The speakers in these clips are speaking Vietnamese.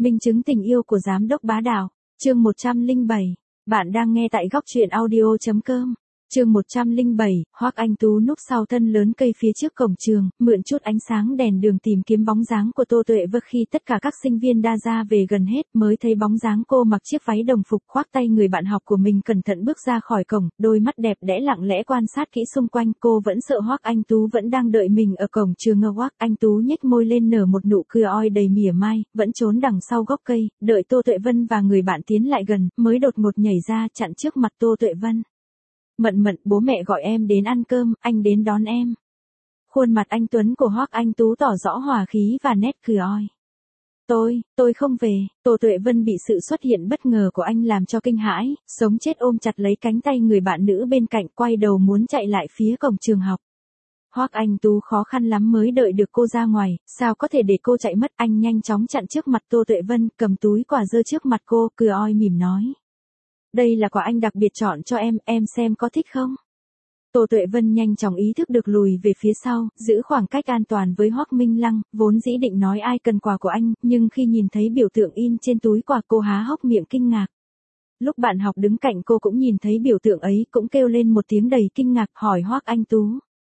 Minh chứng tình yêu của giám đốc bá đạo. Chương 107. Bạn đang nghe tại góc truyện audio.com. Chương 107, Hoắc Anh Tú núp sau thân lớn cây phía trước cổng trường, mượn chút ánh sáng đèn đường tìm kiếm bóng dáng của Tô Tuệ Vân. Khi tất cả các sinh viên đa ra về gần hết, mới thấy bóng dáng cô mặc chiếc váy đồng phục, khoác tay người bạn học của mình, cẩn thận bước ra khỏi cổng, đôi mắt đẹp đẽ lặng lẽ quan sát kỹ xung quanh. Cô vẫn sợ Hoắc Anh Tú vẫn đang đợi mình ở cổng trường. Hoắc Anh Tú nhếch môi lên nở một nụ cười oi đầy mỉa mai, vẫn trốn đằng sau gốc cây, đợi Tô Tuệ Vân và người bạn tiến lại gần, mới đột ngột nhảy ra chặn trước mặt Tô Tuệ Vân. Mận, bố mẹ gọi em đến ăn cơm, anh đến đón em. Khuôn mặt anh tuấn của Hoắc Anh Tú tỏ rõ hòa khí và nét cười oi. Tôi không về. Tô Tuệ Vân bị sự xuất hiện bất ngờ của anh làm cho kinh hãi, sống chết ôm chặt lấy cánh tay người bạn nữ bên cạnh, quay đầu muốn chạy lại phía cổng trường học. Hoắc Anh Tú khó khăn lắm mới đợi được cô ra ngoài, sao có thể để cô chạy mất. Anh nhanh chóng chặn trước mặt Tô Tuệ Vân, cầm túi quà giơ trước mặt cô, cười oi mỉm nói. Đây là quà anh đặc biệt chọn cho em xem có thích không? Tô Tuệ Vân nhanh chóng ý thức được lùi về phía sau, giữ khoảng cách an toàn với Hoắc Minh Lăng, vốn dĩ định nói ai cần quà của anh, nhưng khi nhìn thấy biểu tượng in trên túi quà cô há hốc miệng kinh ngạc. Lúc bạn học đứng cạnh cô cũng nhìn thấy biểu tượng ấy, cũng kêu lên một tiếng đầy kinh ngạc, hỏi Hoắc Anh Tú.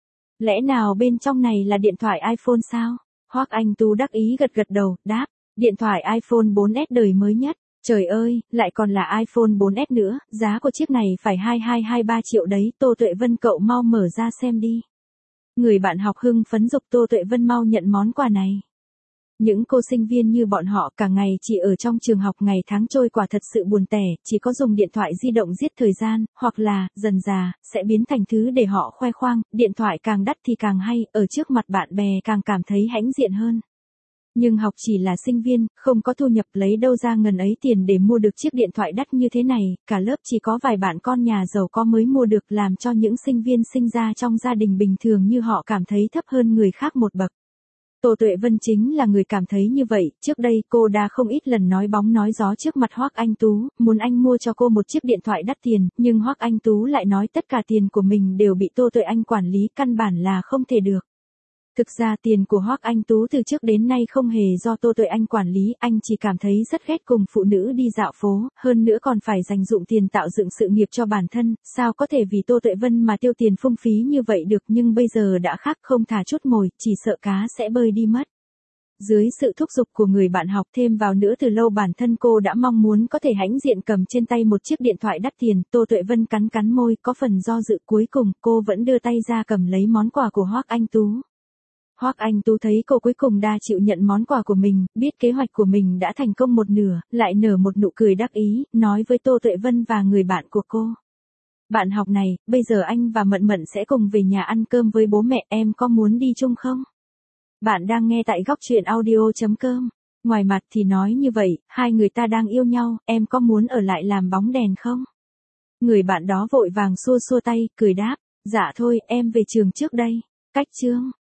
Lẽ nào bên trong này là điện thoại iPhone sao? Hoắc Anh Tú đắc ý gật đầu, đáp, điện thoại iPhone 4S đời mới nhất. Trời ơi, lại còn là iPhone 4S nữa, giá của chiếc này phải 2223 triệu đấy. Tô Tuệ Vân, cậu mau mở ra xem đi. Người bạn học hưng phấn giục Tô Tuệ Vân mau nhận món quà này. Những cô sinh viên như bọn họ cả ngày chỉ ở trong trường học, ngày tháng trôi qua thật sự buồn tẻ, chỉ có dùng điện thoại di động giết thời gian, hoặc là, dần dà, sẽ biến thành thứ để họ khoe khoang, điện thoại càng đắt thì càng hay, ở trước mặt bạn bè càng cảm thấy hãnh diện hơn. Nhưng học chỉ là sinh viên, không có thu nhập, lấy đâu ra ngần ấy tiền để mua được chiếc điện thoại đắt như thế này, cả lớp chỉ có vài bạn con nhà giàu có mới mua được, làm cho những sinh viên sinh ra trong gia đình bình thường như họ cảm thấy thấp hơn người khác một bậc. Tô Tuệ Vân chính là người cảm thấy như vậy, trước đây cô đã không ít lần nói bóng nói gió trước mặt Hoắc Anh Tú, muốn anh mua cho cô một chiếc điện thoại đắt tiền, nhưng Hoắc Anh Tú lại nói tất cả tiền của mình đều bị Tô Tuệ Anh quản lý, căn bản là không thể được. Thực ra tiền của Hoắc Anh Tú từ trước đến nay không hề do Tô Tuệ Anh quản lý, anh chỉ cảm thấy rất ghét cùng phụ nữ đi dạo phố, hơn nữa còn phải dành dụm tiền tạo dựng sự nghiệp cho bản thân, sao có thể vì Tô Tuệ Vân mà tiêu tiền phung phí như vậy được, nhưng bây giờ đã khác, không thả chút mồi, chỉ sợ cá sẽ bơi đi mất. Dưới sự thúc giục của người bạn học, thêm vào nữa từ lâu bản thân cô đã mong muốn có thể hãnh diện cầm trên tay một chiếc điện thoại đắt tiền. Tô Tuệ Vân cắn môi, có phần do dự, cuối cùng cô vẫn đưa tay ra cầm lấy món quà của Hoắc Anh Tú. Hoắc Anh Tú thấy cô cuối cùng đã chịu nhận món quà của mình, biết kế hoạch của mình đã thành công một nửa, lại nở một nụ cười đắc ý, nói với Tô Tuệ Vân và người bạn của cô. Bạn học này, bây giờ anh và Mận sẽ cùng về nhà ăn cơm với bố mẹ, em có muốn đi chung không? Bạn đang nghe tại góc truyện audio.com. Ngoài mặt thì nói như vậy, hai người ta đang yêu nhau, em có muốn ở lại làm bóng đèn không? Người bạn đó vội vàng xua tay, cười đáp, dạ thôi, em về trường trước đây. Cách chương